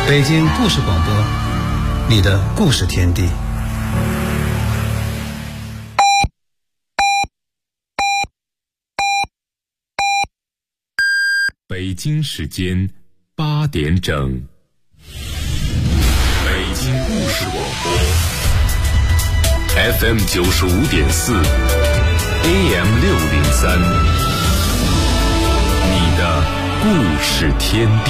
北京故事广播，你的故事天地。 北京时间8点整，北京故事广播 FM 95.4 AM 603，你的故事天地。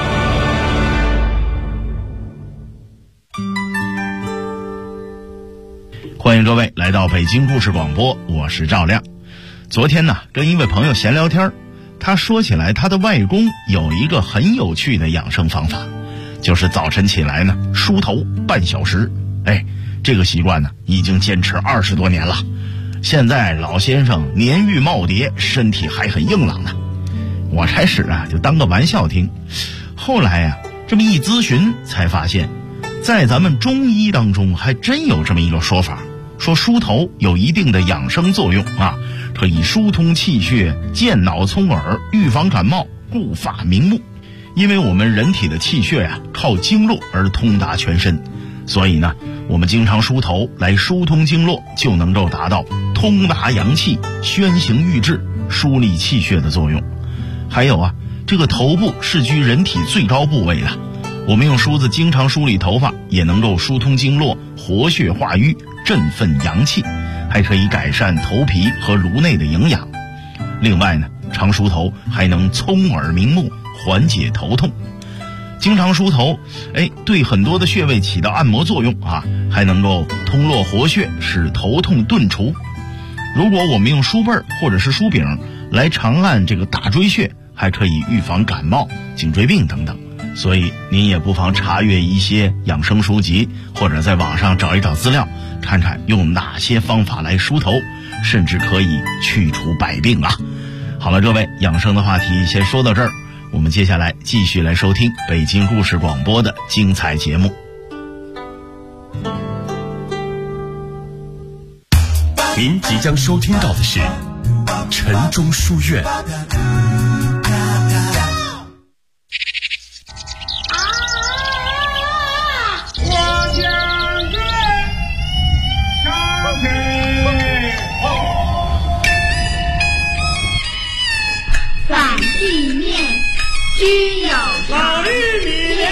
欢迎各位来到北京故事广播，我是赵亮。昨天呢，跟一位朋友闲聊天，他说起来他的外公有一个很有趣的养生方法，就是早晨起来呢梳头半小时。这个习惯呢已经坚持20多年了。现在老先生年逾耄耋，身体还很硬朗呢。我开始就当个玩笑听，后来这么一咨询才发现，在咱们中医当中还真有这么一个说法，说梳头有一定的养生作用可以疏通气血，健脑聪耳，预防感冒，顾发明目。因为我们人体的气血靠经络而通达全身，所以呢我们经常梳头来疏通经络，就能够达到通达阳气，宣行郁滞，疏利气血的作用。还有这个头部是居人体最高部位的，我们用梳子经常梳理头发，也能够疏通经络，活血化瘀，振奋阳气，还可以改善头皮和颅内的营养。另外呢，常梳头还能聪耳明目，缓解头痛。经常梳头对很多的穴位起到按摩作用还能够通络活血，使头痛顿除。如果我们用梳背或者是梳柄来长按这个大椎穴，还可以预防感冒、颈椎病等等。所以您也不妨查阅一些养生书籍，或者在网上找一找资料，看看用哪些方法来梳头，甚至可以去除百病好了，各位，养生的话题先说到这儿，我们接下来继续来收听北京故事广播的精彩节目。 您即将收听到的是晨钟书院。 只有老玉米莲，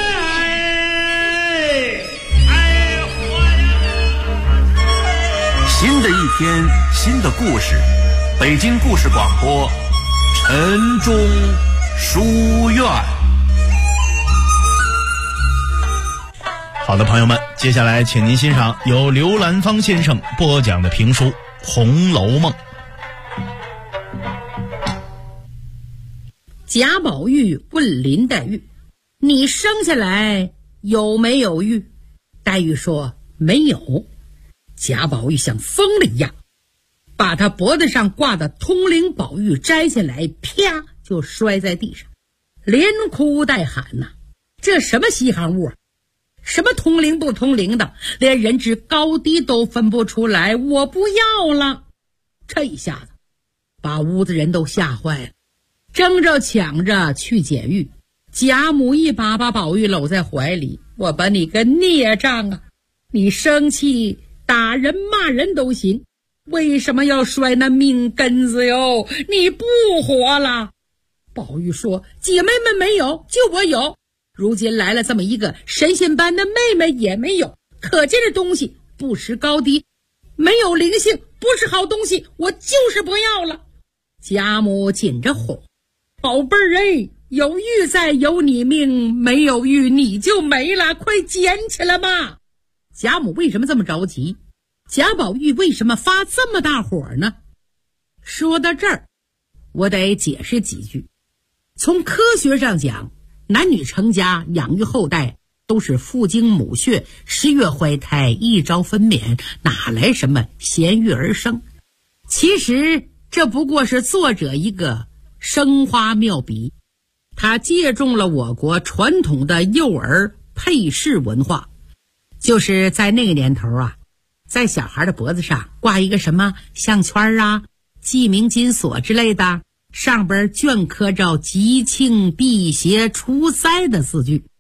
新的一天，新的故事，北京故事广播，晨钟书院。 好的，朋友们，接下来请您欣赏由刘兰芳先生播讲的评书《红楼梦》。 贾宝玉问林黛玉：你生下来有没有玉？黛玉说没有。贾宝玉像疯了一样，把他脖子上挂的通灵宝玉摘下来，啪就摔在地上，连哭带喊这什么稀罕物什么通灵不通灵的，连人之高低都分不出来，我不要了。这一下子把屋子人都吓坏了，争着抢着去捡玉。贾母一把把宝玉搂在怀里：我把你个孽障你生气打人骂人都行，为什么要摔那命根子哟？你不活了。宝玉说：姐妹们没有，就我有，如今来了这么一个神仙般的妹妹也没有，可见这东西不识高低，没有灵性，不是好东西，我就是不要了。贾母紧着哄：宝贝儿有玉在有你命，没有玉你就没了，快捡起来吧。贾母为什么这么着急？贾宝玉为什么发这么大火呢？说到这儿，我得解释几句。从科学上讲，男女成家养育后代都是父精母血，10月怀胎，1朝分娩，哪来什么贤育而生？其实这不过是作者一个生花妙笔，他借重了我国传统的幼儿配饰文化，就是在那个年头在小孩的脖子上挂一个什么项圈记名金锁之类的，上边镌刻着吉庆辟邪除灾的字句。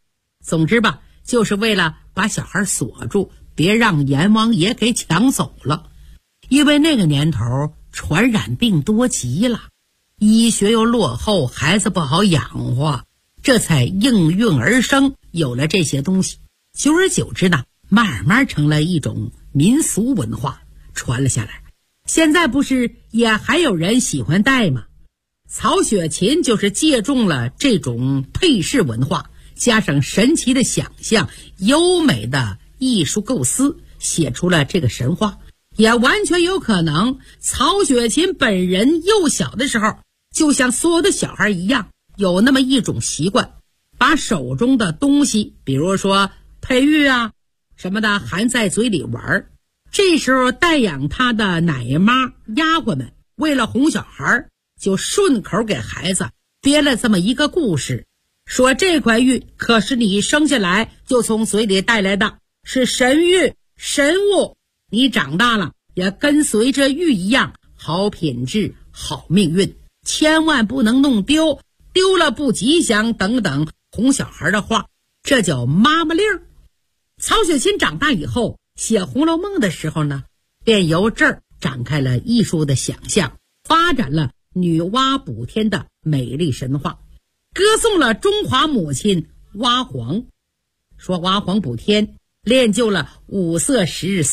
总之吧，就是为了把小孩锁住，别让阎王爷给抢走了。因为那个年头传染病多极了，医学又落后，孩子不好养活，这才应运而生，有了这些东西。久而久之呢，慢慢成了一种民俗文化，传了下来。现在不是也还有人喜欢戴吗？曹雪芹就是借重了这种配饰文化，加上神奇的想象、优美的艺术构思，写出了这个神话。也完全有可能曹雪芹本人幼小的时候，就像所有的小孩一样，有那么一种习惯，把手中的东西，比如说佩玉啊什么的，含在嘴里玩。这时候带养他的奶妈丫鬟们为了哄小孩，就顺口给孩子编了这么一个故事，说这块玉可是你生下来就从嘴里带来的，是神玉神物，你长大了也跟随着玉一样，好品质好命运，千万不能弄丢，丢了不吉祥等等哄小孩的话，这叫妈妈令。曹雪芹长大以后写《红楼梦》的时候呢，便由这儿展开了艺术的想象，发展了女娲补天的美丽神话，歌颂了中华母亲娲皇，说娲皇补天炼就了五色石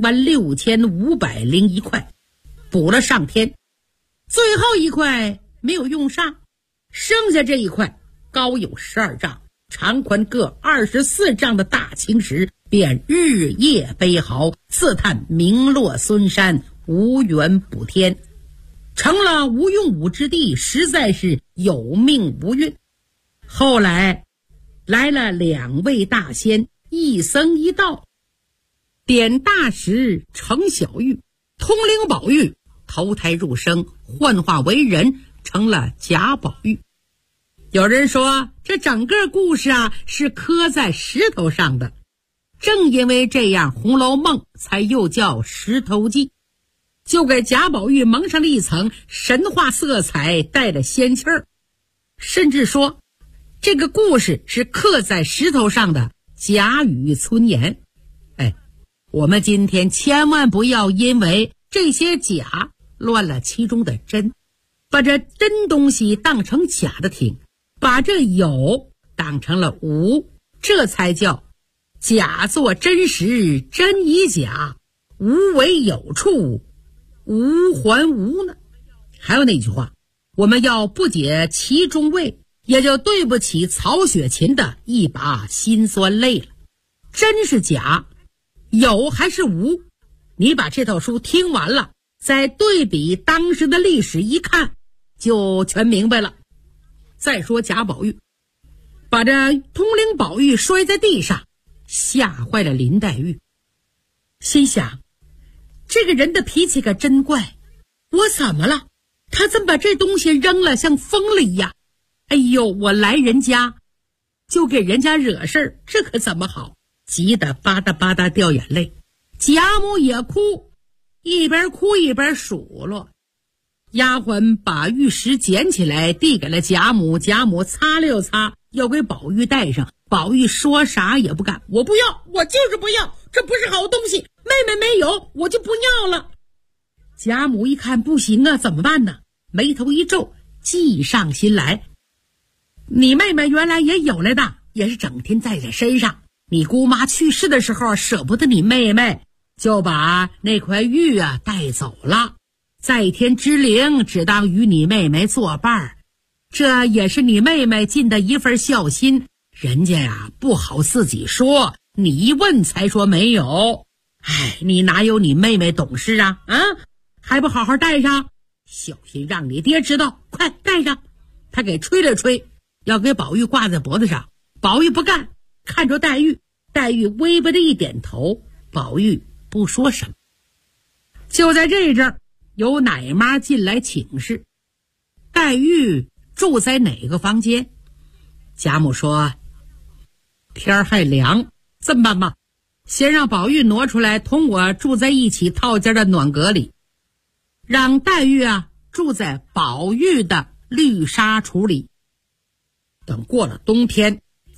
36501块，补了上天，最后一块没有用上，剩下这一块高有12丈，长宽各24丈的大青石，便日夜悲嚎，自叹名落孙山，无缘补天，成了无用武之地，实在是有命无运。后来来了2位大仙，一僧一道，点大石成小玉，通灵宝玉投胎入生，幻化为人，成了贾宝玉。有人说这整个故事啊是刻在石头上的，正因为这样，《红楼梦》才又叫石头记，就给贾宝玉蒙上了一层神话色彩，带了仙气儿。甚至说这个故事是刻在石头上的贾雨村言。我们今天千万不要因为这些假乱了其中的真，把这真东西当成假的听，把这有当成了无，这才叫假作真实，真以假，无为有处，无还无呢。还有那句话，我们要不解其中味，也就对不起曹雪芹的一把辛酸泪了。真是假，有还是无，你把这套书听完了，再对比当时的历史一看，就全明白了。再说贾宝玉把这通灵宝玉摔在地上，吓坏了林黛玉，心想这个人的脾气可真怪，我怎么了？他怎么把这东西扔了，像疯了一样？哎呦，我来人家就给人家惹事儿，这可怎么好？急得吧嗒吧嗒掉眼泪。贾母也哭，一边哭一边数落。丫鬟把玉石捡起来递给了贾母，贾母擦了又擦，要给宝玉戴上。宝玉说啥也不干，我不要，我就是不要，这不是好东西，妹妹没有我就不要了。贾母一看不行啊，怎么办呢？眉头一皱，计上心来，你妹妹原来也有来的，也是整天在这身上，你姑妈去世的时候舍不得你妹妹，就把那块玉啊带走了，在天之灵只当与你妹妹作伴，这也是你妹妹尽的一份孝心，人家呀不好自己说，你一问才说没有。你哪有你妹妹懂事啊？还不好好带上，小心让你爹知道，快带上。他给吹了吹，要给宝玉挂在脖子上，宝玉不干，看着黛玉，黛玉微微的一点头，宝玉不说什么。就在这阵儿，有奶妈进来请示，黛玉住在哪个房间？贾母说，天儿还凉，这么办吧，先让宝玉挪出来，同我住在一起套间的暖阁里，让黛玉住在宝玉的绿纱橱里。等过了冬天，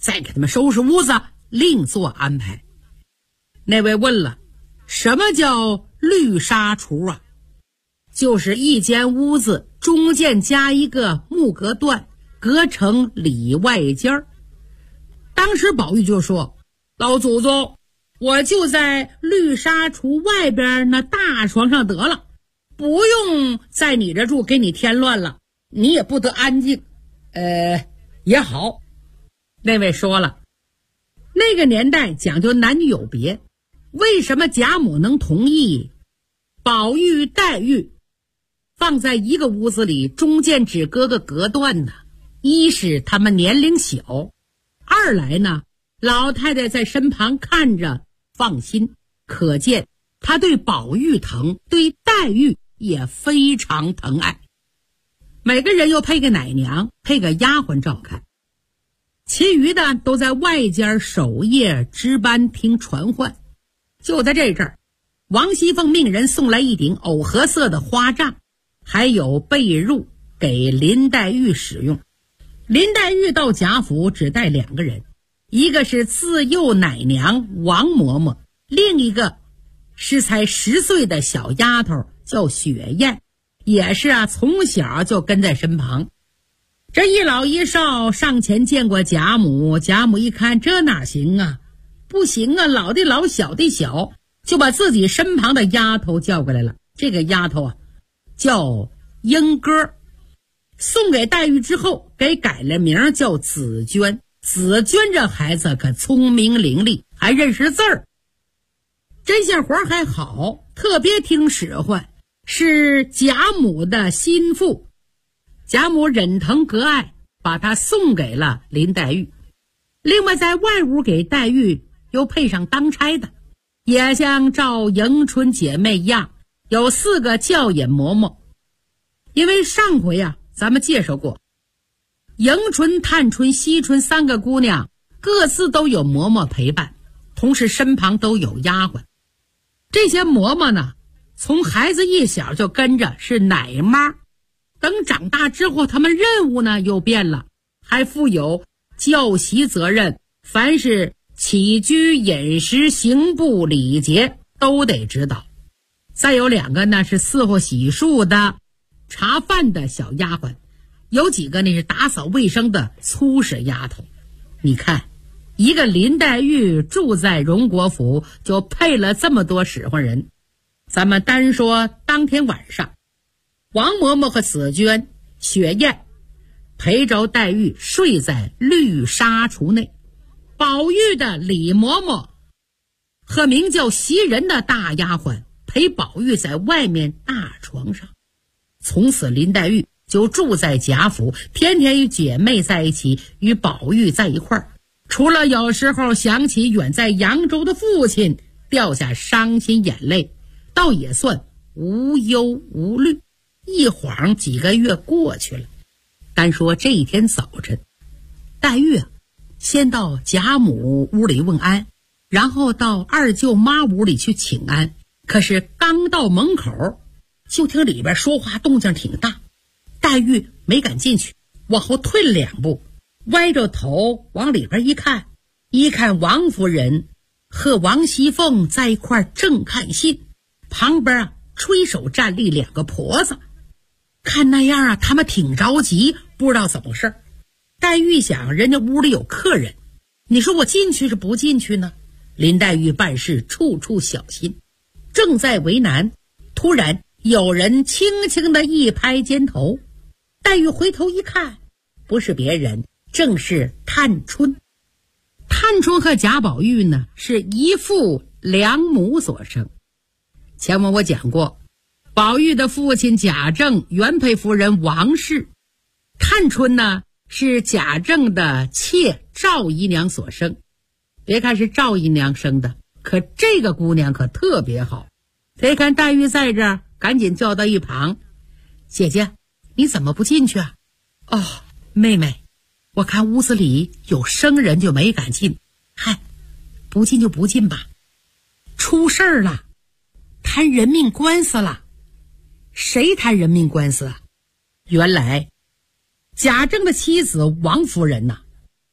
再给他们收拾屋子，另做安排。那位问了，什么叫绿纱橱啊？就是一间屋子中间加一个木隔断，隔成里外间。当时宝玉就说，老祖宗，我就在绿纱橱外边那大床上得了，不用在你这住，给你添乱了，你也不得安静。也好。那位说了，那个年代讲究男女有别，为什么贾母能同意宝玉黛玉放在一个屋子里，中间只隔个隔断呢？一是他们年龄小，二来呢，老太太在身旁看着放心，可见她对宝玉疼，对黛玉也非常疼爱。每个人又配个奶娘，配个丫鬟照看，其余的都在外间守夜值班听传唤。就在这阵儿，王熙凤命人送来一顶藕荷色的花帐，还有被褥给林黛玉使用。林黛玉到贾府只带2个人，一个是自幼奶娘王嬷嬷，另一个是才10岁的小丫头叫雪雁，也是从小就跟在身旁。这一老一少上前见过贾母，贾母一看这哪行啊，不行啊，老的老小的小，就把自己身旁的丫头叫过来了。这个丫头叫莺歌，送给黛玉之后给改了名叫紫娟。紫娟这孩子可聪明伶俐，还认识字儿，针线活还好，特别听使唤，是贾母的心腹。贾母忍疼隔爱，把她送给了林黛玉。另外在外屋给黛玉又配上当差的，也像照迎春姐妹一样，有4个教引嬷嬷。因为上回咱们介绍过，迎春、探春、惜春3个姑娘各自都有嬷嬷陪伴，同时身旁都有丫鬟。这些嬷嬷呢，从孩子一小就跟着，是奶妈。等长大之后，他们任务呢又变了，还负有教习责任，凡是起居饮食行步礼节都得指导。再有2个呢是伺候洗漱的、茶饭的小丫鬟，有几个呢是打扫卫生的粗使丫头。你看，一个林黛玉住在荣国府，就配了这么多使唤人。咱们单说当天晚上，王嬷嬷和紫娟、雪雁陪着黛玉睡在绿纱橱内，宝玉的李嬷嬷和名叫袭人的大丫鬟陪宝玉在外面大床上。从此林黛玉就住在贾府，天天与姐妹在一起，与宝玉在一块儿。除了有时候想起远在扬州的父亲，掉下伤心眼泪，倒也算无忧无虑。一晃几个月过去了。单说这一天早晨，黛玉先到贾母屋里问安，然后到二舅妈屋里去请安。可是刚到门口，就听里边说话动静挺大，黛玉没敢进去，往后退了2步，歪着头往里边一看王夫人和王熙凤在一块正看信，旁边吹手站立2个婆子。看那样他们挺着急，不知道怎么回事。黛玉想，人家屋里有客人，你说我进去是不进去呢？林黛玉办事处处小心，正在为难，突然有人轻轻的一拍肩头。黛玉回头一看，不是别人，正是探春。探春和贾宝玉呢，是一父2母所生。前文我讲过，宝玉的父亲贾政，原配夫人王氏；探春呢，是贾政的妾赵姨娘所生。别看是赵姨娘生的，可这个姑娘可特别好。别看黛玉在这儿，赶紧叫到一旁，姐姐，你怎么不进去啊？哦，妹妹，我看屋子里有生人就没敢进。嗨，不进就不进吧。出事儿了，谈人命官司了。谁谈人命官司啊？原来贾政的妻子王夫人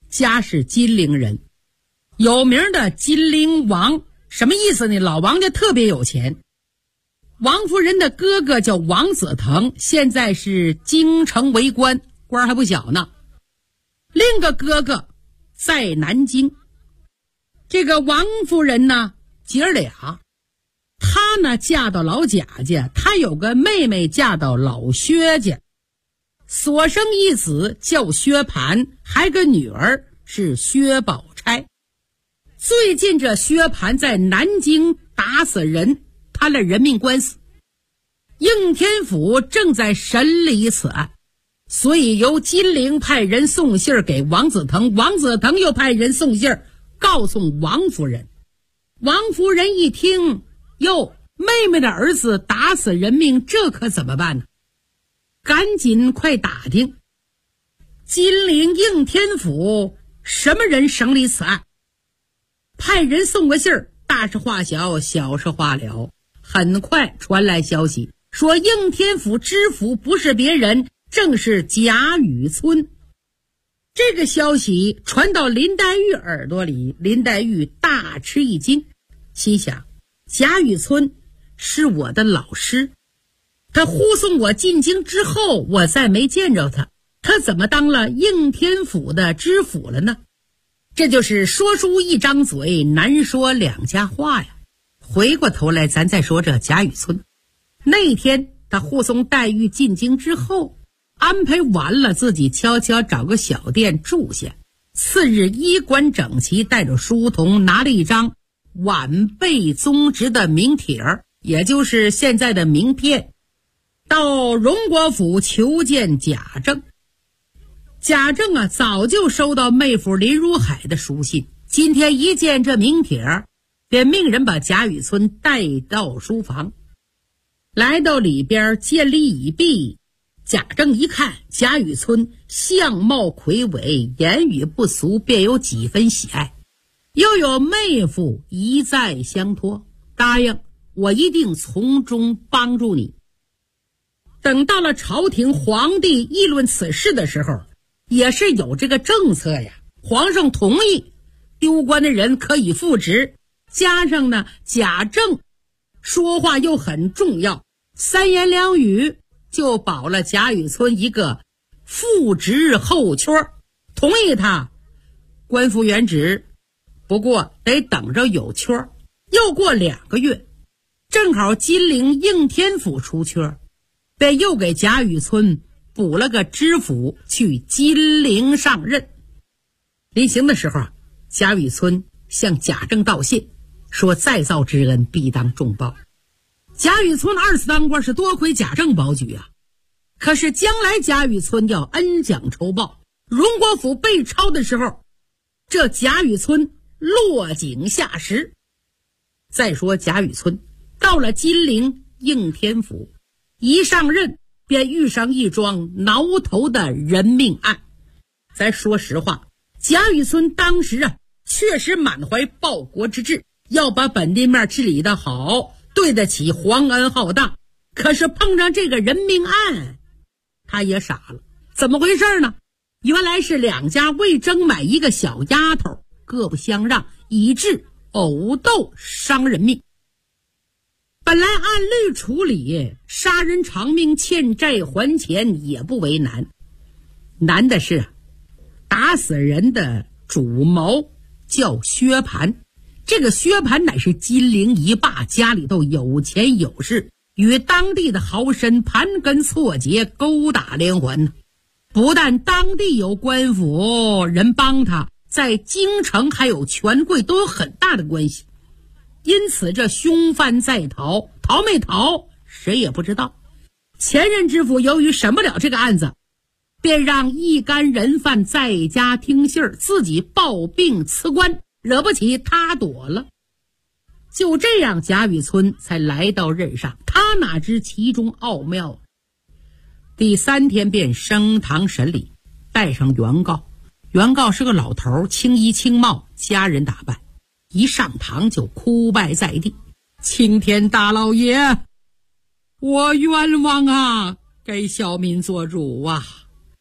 家是金陵人，有名的金陵王。什么意思呢？老王家特别有钱。王夫人的哥哥叫王子腾，现在是京城为官，官还不小呢。另一个哥哥在南京。这个王夫人呢，姐儿俩，她呢嫁到老贾家，她有个妹妹嫁到老薛家，所生一子叫薛蟠，还个女儿是薛宝钗。最近这薛蟠在南京打死人，摊了人命官司，应天府正在审理此案，所以由金陵派人送信给王子腾，王子腾又派人送信告诉王夫人。王夫人一听，哟，妹妹的儿子打死人命，这可怎么办呢？赶紧快打听金陵应天府什么人审理此案，派人送个信儿，大事化小，小事化了。很快传来消息，说应天府知府不是别人，正是贾雨村。这个消息传到林黛玉耳朵里，林黛玉大吃一惊，心想贾雨村是我的老师，他护送我进京之后，我再没见着他，他怎么当了应天府的知府了呢？这就是说书一张嘴，难说两家话呀。回过头来咱再说这贾雨村。那天他护送黛玉进京之后，安排完了，自己悄悄找个小店住下。次日衣冠整齐，带着书童，拿了一张晚辈宗侄的名帖，也就是现在的名片，到荣国府求见贾政。贾政啊，早就收到妹夫林如海的书信，今天一见这名帖，便命人把贾雨村带到书房。来到里边见礼已毕，贾政一看贾雨村相貌魁伟，言语不俗，便有几分喜爱。又有妹夫一再相托，答应我一定从中帮助你。等到了朝廷，皇帝议论此事的时候，也是有这个政策呀，皇上同意丢官的人可以复职，加上呢贾政说话又很重要，三言两语就保了贾雨村一个复职后缺，同意他官复原职，不过得等着有缺。又过2个月，正好金陵应天府出缺，便又给贾雨村补了个知府，去金陵上任。临行的时候，贾雨村向贾政道谢，说再造之恩必当重报。贾雨村2次当官是多亏贾政保举啊，可是将来贾雨村要恩将仇报，荣国府被抄的时候，这贾雨村落井下石。再说贾雨村到了金陵应天府，一上任便遇上一桩挠头的人命案。咱说实话，贾雨村当时啊，确实满怀报国之志，要把本地面治理得好，对得起皇恩浩荡。可是碰上这个人命案，他也傻了。怎么回事呢？原来是两家为争买一个小丫头，各不相让，以致殴斗伤人命。本来按律处理，杀人偿命，欠债还钱也不为难，难的是打死人的主谋叫薛蟠。这个薛蟠乃是金陵一霸，家里头有钱有势，与当地的豪绅盘根错节，勾打连环。不但当地有官府人帮他，在京城还有权贵，都有很大的关系。因此这凶犯在逃，逃没逃谁也不知道。前任知府由于审不了这个案子，便让一干人犯在家听信儿，自己抱病辞官，惹不起他躲了。就这样贾雨村才来到任上，他哪知其中奥妙。第3天便升堂审理，带上原告。原告是个老头，青衣青帽，家人打扮，一上堂就哭拜在地：青天大老爷，我冤枉啊，给小民做主啊！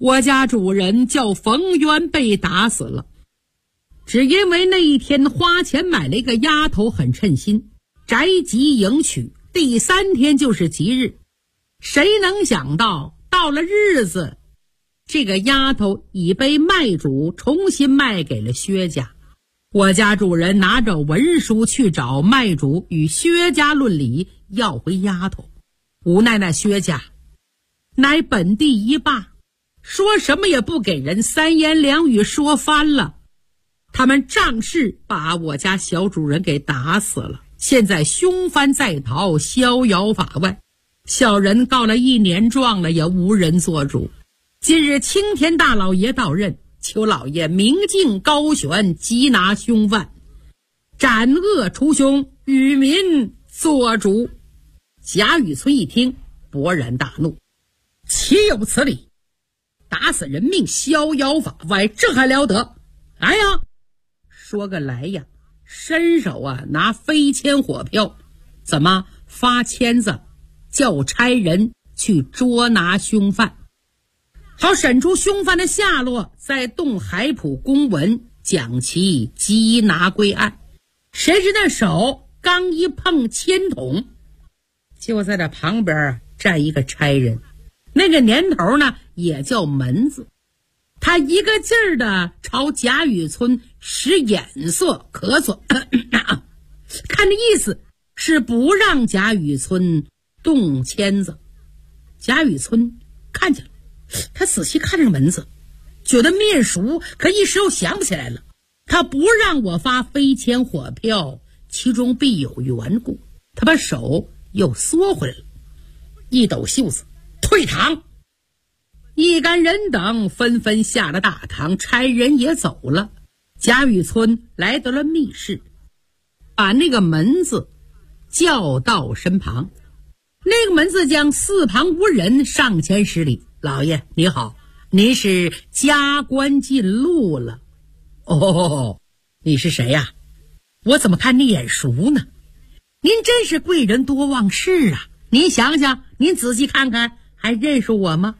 我家主人叫冯渊被打死了，只因为那一天花钱买了一个丫头，很称心，宅急迎娶，第3天就是吉日。谁能想到到了日子，这个丫头已被卖主重新卖给了薛家。我家主人拿着文书去找卖主与薛家论理，要回丫头。无奈那薛家乃本地一霸，说什么也不给人，3言2语说翻了。他们仗势把我家小主人给打死了，现在凶犯在逃，逍遥法外。小人告了1年状了，也无人做主。今日青天大老爷到任，求老爷明镜高悬，缉拿凶犯，斩恶除凶，与民做主。贾雨村一听，勃然大怒，岂有此理！打死人命，逍遥法外，这还了得！来呀，说个来呀，伸手拿飞签火票，怎么发签子，叫差人去捉拿凶犯，好审出凶犯的下落，再动海浦公文，将其缉拿归案。谁知那手刚一碰签筒，就在这旁边站一个差人，那个年头呢也叫门子，他一个劲儿的朝贾雨村使眼色咳嗽看这意思是不让贾雨村动签子。贾雨村看见了，他仔细看这个门子，觉得面熟，可一时又想不起来了。他不让我发飞签火票，其中必有缘故。他把手又缩回来了，一抖袖子，退堂。一干人等纷纷下了大堂，差人也走了。贾雨村来到了密室，把那个门子叫到身旁。那个门子将四旁无人，上前施礼：“老爷你好，您是加官进禄了。”“哦，你是谁呀？我怎么看你眼熟呢？您真是贵人多忘事啊！您想想，您仔细看看，还认识我吗？”“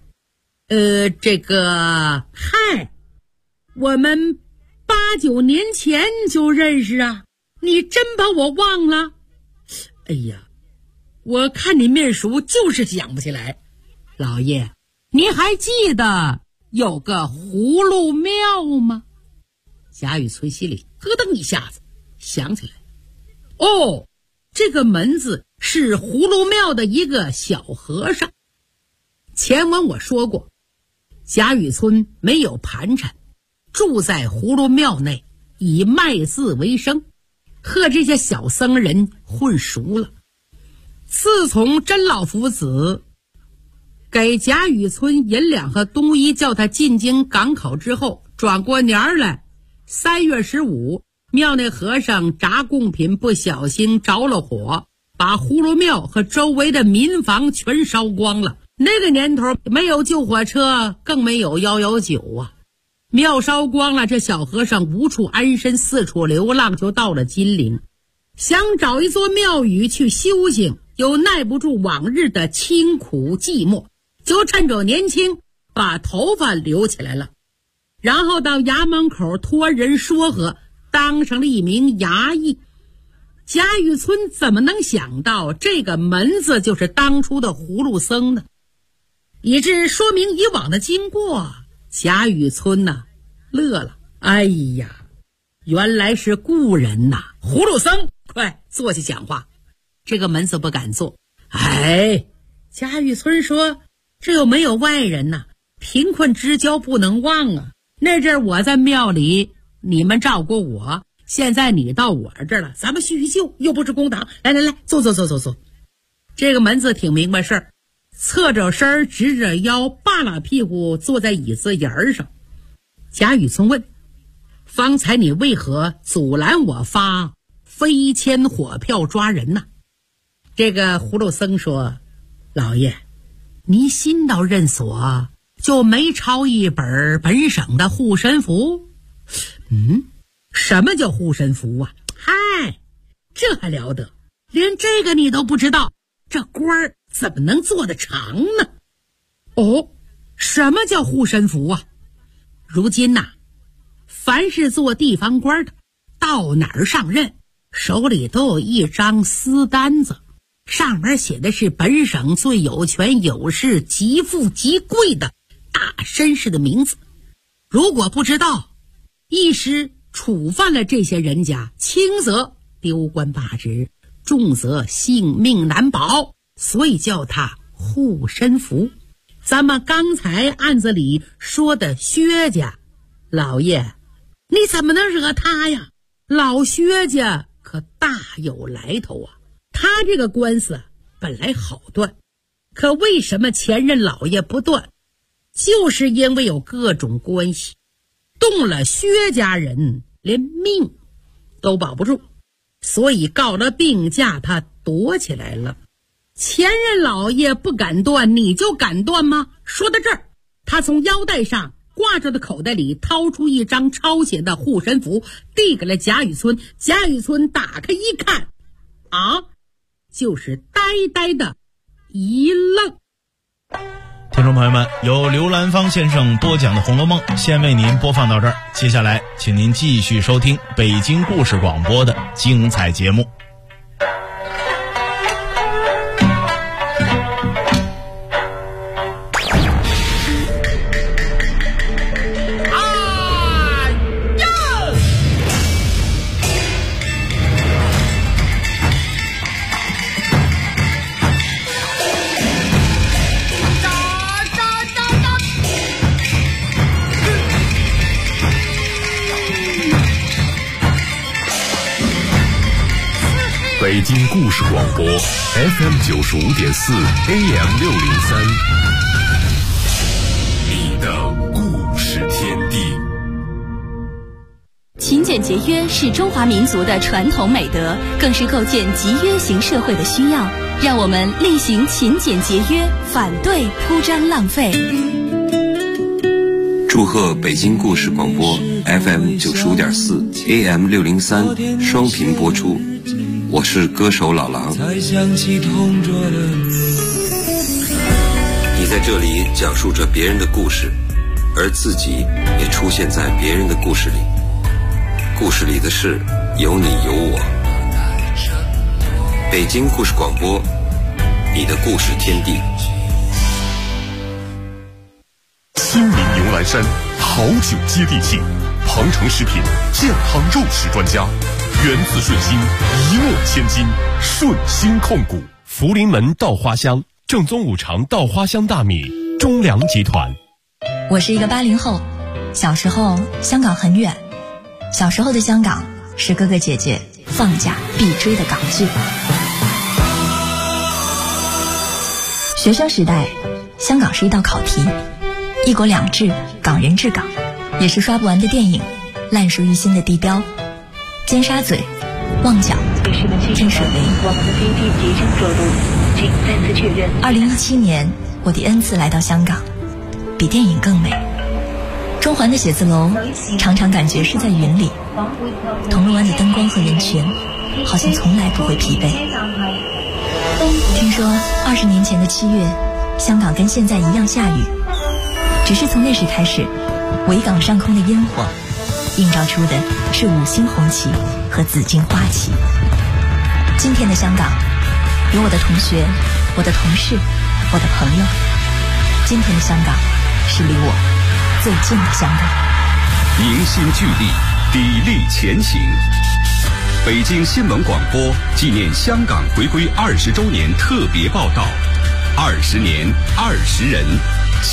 嗨，我们8、9年前就认识啊，你真把我忘了？”“哎呀，我看你面熟，就是想不起来。老爷，您还记得有个葫芦庙吗？”贾雨村心里咯噔一下子想起来，哦，这个门子是葫芦庙的一个小和尚。前文我说过，贾雨村没有盘缠，住在葫芦庙内，以卖字为生，和这些小僧人混熟了。自从甄老夫子给贾雨村银两和冬衣，叫他进京赶考之后，转过年来3月15，庙内和尚炸贡品不小心着了火，把葫芦庙和周围的民房全烧光了。那个年头没有救火车，更没有119啊。庙烧光了，这小和尚无处安身，四处流浪，就到了金陵，想找一座庙宇去修行，又耐不住往日的清苦寂寞，就趁着年轻把头发留起来了，然后到衙门口托人说和，当上了一名衙役。贾雨村怎么能想到这个门子就是当初的葫芦僧呢？以致说明以往的经过，贾雨村乐了。哎呀，原来是故人呐！葫芦僧，快坐下讲话。这个门子不敢坐。哎，贾雨村说，这又没有外人呐，贫困之交不能忘啊。那阵儿我在庙里，你们照顾我，现在你到我这儿了，咱们叙叙旧，又不是公堂。来来来，坐。这个门子挺明白事儿，侧着身，直着腰，扒拉屁股，坐在椅子沿上。贾雨村问：“方才你为何阻拦我发飞签火票抓人呢？”这个葫芦僧说：“老爷，您新到任所，就没抄一本本省的护身符？”“什么叫护身符啊？”“嗨，这还了得，连这个你都不知道，这官儿怎么能做得长呢？”“哦， 什么叫护身符啊？如今呐，凡是做地方官的，到哪儿上任，手里都有一张私单子，上面写的是本省最有权有势极富极贵的大绅士的名字。如果不知道，一时处犯了这些人家，轻则丢官罢职，重则性命难保，所以叫他护身符。咱们刚才案子里说的薛家老爷，你怎么能惹他呀？老薛家可大有来头啊！他这个官司本来好断，可为什么前任老爷不断？就是因为有各种关系，动了薛家人连命都保不住，所以告了病假，他躲起来了。前任老爷不敢断，你就敢断吗？说到这儿，他从腰带上挂着的口袋里掏出一张抄写的护身符，递给了贾雨村。贾雨村打开一看，啊，就是呆呆的一愣。 听众朋友们，由刘兰芳先生播讲的《红楼梦》先为您播放到这儿，接下来请您继续收听北京故事广播的精彩节目。 北京故事广播 FM 95.4 AM 603，你的故事天地。 勤俭节约是中华民族的传统美德，更是构建集约型社会的需要。让我们力行勤俭节约，反对铺张浪费。 祝贺北京故事广播 FM 95.4 AM 603双频播出。我是歌手老狼。你在这里讲述着别人的故事，而自己也出现在别人的故事里。故事里的事有你有我。北京故事广播，你的故事天地。 新民牛栏山好酒接地气，鹏城食品健康肉食专家，源自顺心，一诺千金，顺心控股。福临门稻花香，正宗五常稻花香大米，中粮集团。 我是一个80后，小时候香港很远，小时候的香港是哥哥姐姐放假必追的港剧。学生时代，香港是一道考题，一国两制，港人治港，也是刷不完的电影，烂熟于心的地标，尖沙咀、旺角、天水围。2017年，我第 N 次来到香港，比电影更美。中环的写字楼常常感觉是在云里，铜锣湾的灯光和人群好像从来不会疲惫。听说20年前的7月，香港跟现在一样下雨，只是从那时开始，维港上空的烟火映照出的是5星红旗和紫荆花旗。今天的香港，有我的同学，我的同事，我的朋友。今天的香港，是离我最近的香港。 凝心聚力，砥砺前行。北京新闻广播纪念香港回归20周年特别报道，20年20人。